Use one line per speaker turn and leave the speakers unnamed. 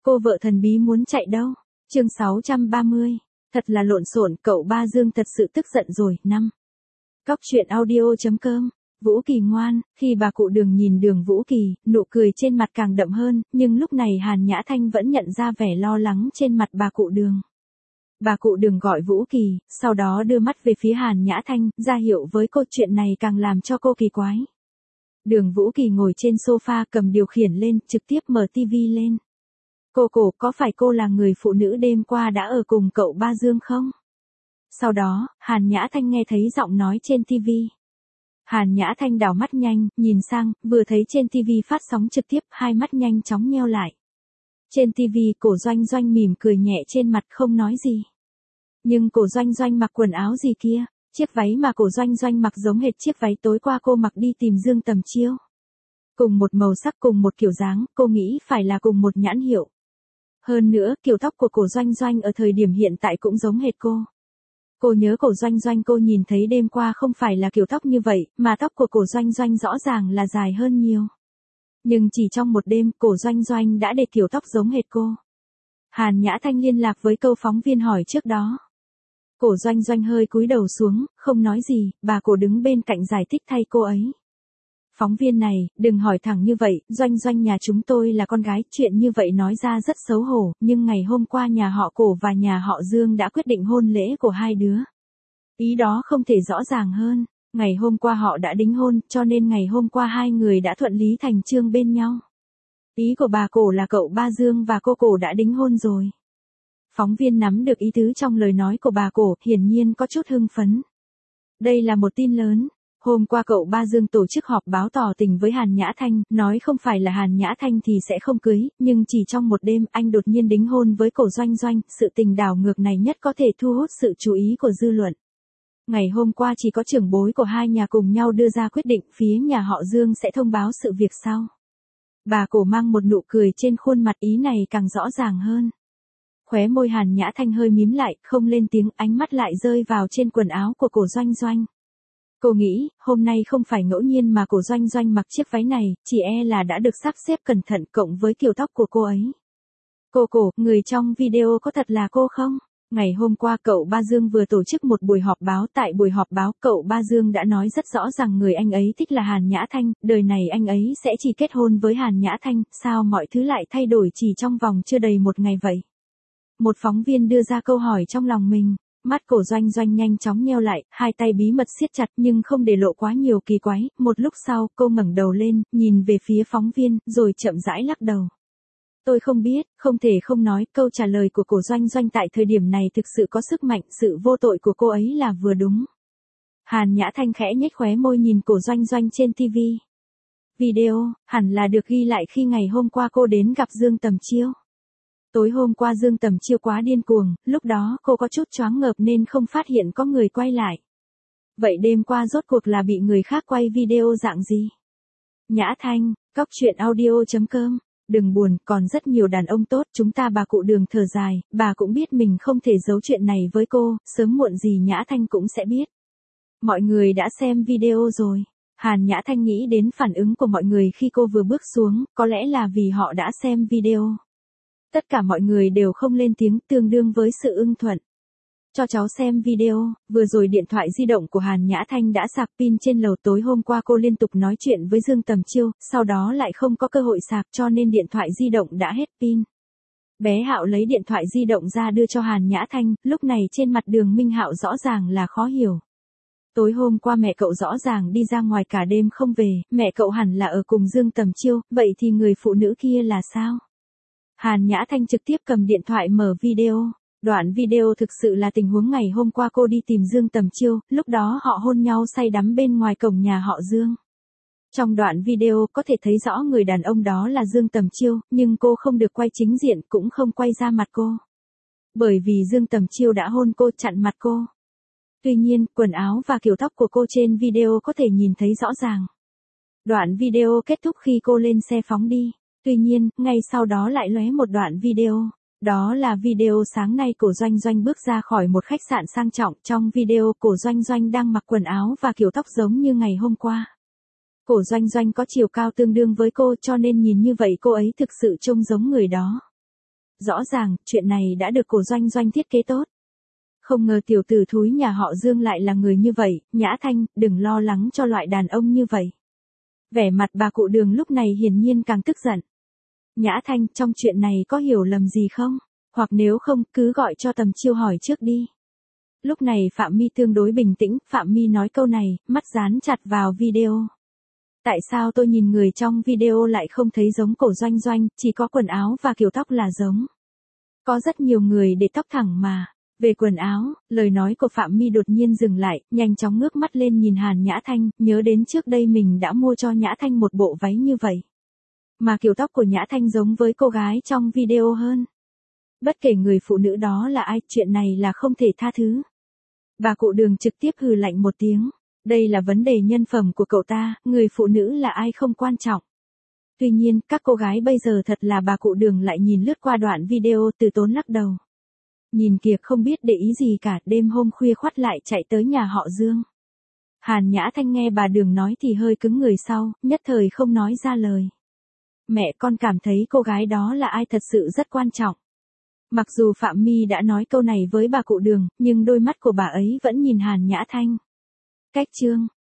Cô vợ thần bí muốn chạy đâu? Chương 630. Thật là lộn xộn, cậu Ba Dương thật sự tức giận rồi. 5. Cóc truyện audio.com. Vũ Kỳ ngoan, khi bà cụ Đường nhìn Đường Vũ Kỳ, nụ cười trên mặt càng đậm hơn, nhưng lúc này Hàn Nhã Thanh vẫn nhận ra vẻ lo lắng trên mặt bà cụ Đường. Bà cụ Đường gọi Vũ Kỳ, sau đó đưa mắt về phía Hàn Nhã Thanh, ra hiệu với cô chuyện này càng làm cho cô kỳ quái. Đường Vũ Kỳ ngồi trên sofa cầm điều khiển lên, trực tiếp mở tivi lên. Cô có phải cô là người phụ nữ đêm qua đã ở cùng cậu Ba Dương không? Sau đó, Hàn Nhã Thanh nghe thấy giọng nói trên tivi. Hàn Nhã Thanh đảo mắt nhanh, nhìn sang, vừa thấy trên tivi phát sóng trực tiếp, hai mắt nhanh chóng nheo lại. Trên tivi, Cổ Doanh Doanh mỉm cười nhẹ trên mặt không nói gì. Nhưng Cổ Doanh Doanh mặc quần áo gì kia, chiếc váy mà Cổ Doanh Doanh mặc giống hệt chiếc váy tối qua cô mặc đi tìm Dương Tầm Chiêu. Cùng một màu sắc, cùng một kiểu dáng, cô nghĩ phải là cùng một nhãn hiệu. Hơn nữa, kiểu tóc của Cổ Doanh Doanh ở thời điểm hiện tại cũng giống hệt cô. Cô nhớ Cổ Doanh Doanh cô nhìn thấy đêm qua không phải là kiểu tóc như vậy, mà tóc của Cổ Doanh Doanh rõ ràng là dài hơn nhiều. Nhưng chỉ trong một đêm, Cổ Doanh Doanh đã để kiểu tóc giống hệt cô. Hàn Nhã Thanh liên lạc với câu phóng viên hỏi trước đó. Cổ Doanh Doanh hơi cúi đầu xuống, không nói gì, bà Cổ đứng bên cạnh giải thích thay cô ấy. Phóng viên này, đừng hỏi thẳng như vậy, Doanh Doanh nhà chúng tôi là con gái, chuyện như vậy nói ra rất xấu hổ, nhưng ngày hôm qua nhà họ Cổ và nhà họ Dương đã quyết định hôn lễ của hai đứa. Ý đó không thể rõ ràng hơn, ngày hôm qua họ đã đính hôn, cho nên ngày hôm qua hai người đã thuận lý thành chương bên nhau. Ý của bà Cổ là cậu Ba Dương và cô Cổ đã đính hôn rồi. Phóng viên nắm được ý tứ trong lời nói của bà Cổ, hiển nhiên có chút hưng phấn. Đây là một tin lớn. Hôm qua cậu Ba Dương tổ chức họp báo tỏ tình với Hàn Nhã Thanh, nói không phải là Hàn Nhã Thanh thì sẽ không cưới, nhưng chỉ trong một đêm anh đột nhiên đính hôn với Cổ Doanh Doanh, sự tình đảo ngược này nhất có thể thu hút sự chú ý của dư luận. Ngày hôm qua chỉ có trưởng bối của hai nhà cùng nhau đưa ra quyết định, phía nhà họ Dương sẽ thông báo sự việc sau. Bà Cổ mang một nụ cười trên khuôn mặt, ý này càng rõ ràng hơn. Khóe môi Hàn Nhã Thanh hơi mím lại, không lên tiếng, ánh mắt lại rơi vào trên quần áo của Cổ Doanh Doanh. Cô nghĩ, hôm nay không phải ngẫu nhiên mà Cổ Doanh Doanh mặc chiếc váy này, chỉ là đã được sắp xếp cẩn thận cộng với kiểu tóc của cô ấy. Cổ, người trong video có thật là cô không? Ngày hôm qua cậu Ba Dương vừa tổ chức một buổi họp báo, tại buổi họp báo cậu Ba Dương đã nói rất rõ rằng người anh ấy thích là Hàn Nhã Thanh, đời này anh ấy sẽ chỉ kết hôn với Hàn Nhã Thanh, sao mọi thứ lại thay đổi chỉ trong vòng chưa đầy một ngày vậy? Một phóng viên đưa ra câu hỏi trong lòng mình. Mắt Cổ Doanh Doanh nhanh chóng nheo lại, hai tay bí mật siết chặt nhưng không để lộ quá nhiều kỳ quái. Một lúc sau, cô ngẩng đầu lên, nhìn về phía phóng viên, rồi chậm rãi lắc đầu. Tôi không biết, không thể không nói, câu trả lời của Cổ Doanh Doanh tại thời điểm này thực sự có sức mạnh, sự vô tội của cô ấy là vừa đúng. Hàn Nhã Thanh khẽ nhếch khóe môi nhìn Cổ Doanh Doanh trên TV. Video, hẳn là được ghi lại khi ngày hôm qua cô đến gặp Dương Tầm Chiêu. Tối hôm qua Dương Tầm Chiêu quá điên cuồng, lúc đó cô có chút choáng ngợp nên không phát hiện có người quay lại. Vậy đêm qua rốt cuộc là bị người khác quay video dạng gì? Nhã Thanh, cóc truyện audio.com. Đừng buồn, còn rất nhiều đàn ông tốt, chúng ta bà cụ Đường thở dài, bà cũng biết mình không thể giấu chuyện này với cô, sớm muộn gì Nhã Thanh cũng sẽ biết. Mọi người đã xem video rồi. Hàn Nhã Thanh nghĩ đến phản ứng của mọi người khi cô vừa bước xuống, có lẽ là vì họ đã xem video. Tất cả mọi người đều không lên tiếng, tương đương với sự ưng thuận. Cho cháu xem video, vừa rồi điện thoại di động của Hàn Nhã Thanh đã sạc pin trên lầu, tối hôm qua cô liên tục nói chuyện với Dương Tầm Chiêu, sau đó lại không có cơ hội sạc cho nên điện thoại di động đã hết pin. Bé Hạo lấy điện thoại di động ra đưa cho Hàn Nhã Thanh, lúc này trên mặt Đường Minh Hạo rõ ràng là khó hiểu. Tối hôm qua mẹ cậu rõ ràng đi ra ngoài cả đêm không về, mẹ cậu hẳn là ở cùng Dương Tầm Chiêu, vậy thì người phụ nữ kia là sao? Hàn Nhã Thanh trực tiếp cầm điện thoại mở video. Đoạn video thực sự là tình huống ngày hôm qua cô đi tìm Dương Tầm Chiêu, lúc đó họ hôn nhau say đắm bên ngoài cổng nhà họ Dương. Trong đoạn video có thể thấy rõ người đàn ông đó là Dương Tầm Chiêu, nhưng cô không được quay chính diện, cũng không quay ra mặt cô. Bởi vì Dương Tầm Chiêu đã hôn cô, chặn mặt cô. Tuy nhiên, quần áo và kiểu tóc của cô trên video có thể nhìn thấy rõ ràng. Đoạn video kết thúc khi cô lên xe phóng đi. Tuy nhiên, ngay sau đó lại lóe một đoạn video. Đó là video sáng nay Cổ Doanh Doanh bước ra khỏi một khách sạn sang trọng. Trong video, Cổ Doanh Doanh đang mặc quần áo và kiểu tóc giống như ngày hôm qua. Cổ Doanh Doanh có chiều cao tương đương với cô cho nên nhìn như vậy cô ấy thực sự trông giống người đó. Rõ ràng, chuyện này đã được cổ Doanh Doanh thiết kế tốt. Không ngờ tiểu tử thúi nhà họ Dương lại là người như vậy, Nhã Thanh, đừng lo lắng cho loại đàn ông như vậy. Vẻ mặt bà cụ Đường lúc này hiển nhiên càng tức giận. Nhã Thanh, trong chuyện này có hiểu lầm gì không? Hoặc nếu không, cứ gọi cho Tầm Chiêu hỏi trước đi. Lúc này Phạm My tương đối bình tĩnh, Phạm My nói câu này, mắt dán chặt vào video. Tại sao tôi nhìn người trong video lại không thấy giống cổ Doanh Doanh, chỉ có quần áo và kiểu tóc là giống. Có rất nhiều người để tóc thẳng mà. Về quần áo, lời nói của Phạm My đột nhiên dừng lại, nhanh chóng ngước mắt lên nhìn Hàn Nhã Thanh, nhớ đến trước đây mình đã mua cho Nhã Thanh một bộ váy như vậy. Mà kiểu tóc của Nhã Thanh giống với cô gái trong video hơn. Bất kể người phụ nữ đó là ai, chuyện này là không thể tha thứ. Bà cụ Đường trực tiếp hừ lạnh một tiếng. Đây là vấn đề nhân phẩm của cậu ta, người phụ nữ là ai không quan trọng. Tuy nhiên, các cô gái bây giờ thật là bà cụ Đường lại nhìn lướt qua đoạn video từ tốn lắc đầu. Nhìn kìa không biết để ý gì cả, đêm hôm khuya khoắt lại chạy tới nhà họ Dương. Hàn Nhã Thanh nghe bà Đường nói thì hơi cứng người sau, nhất thời không nói ra lời. Mẹ con cảm thấy cô gái đó là ai thật sự rất quan trọng. Mặc dù Phạm My đã nói câu này với bà cụ Đường, nhưng đôi mắt của bà ấy vẫn nhìn Hàn Nhã Thanh. Cách chương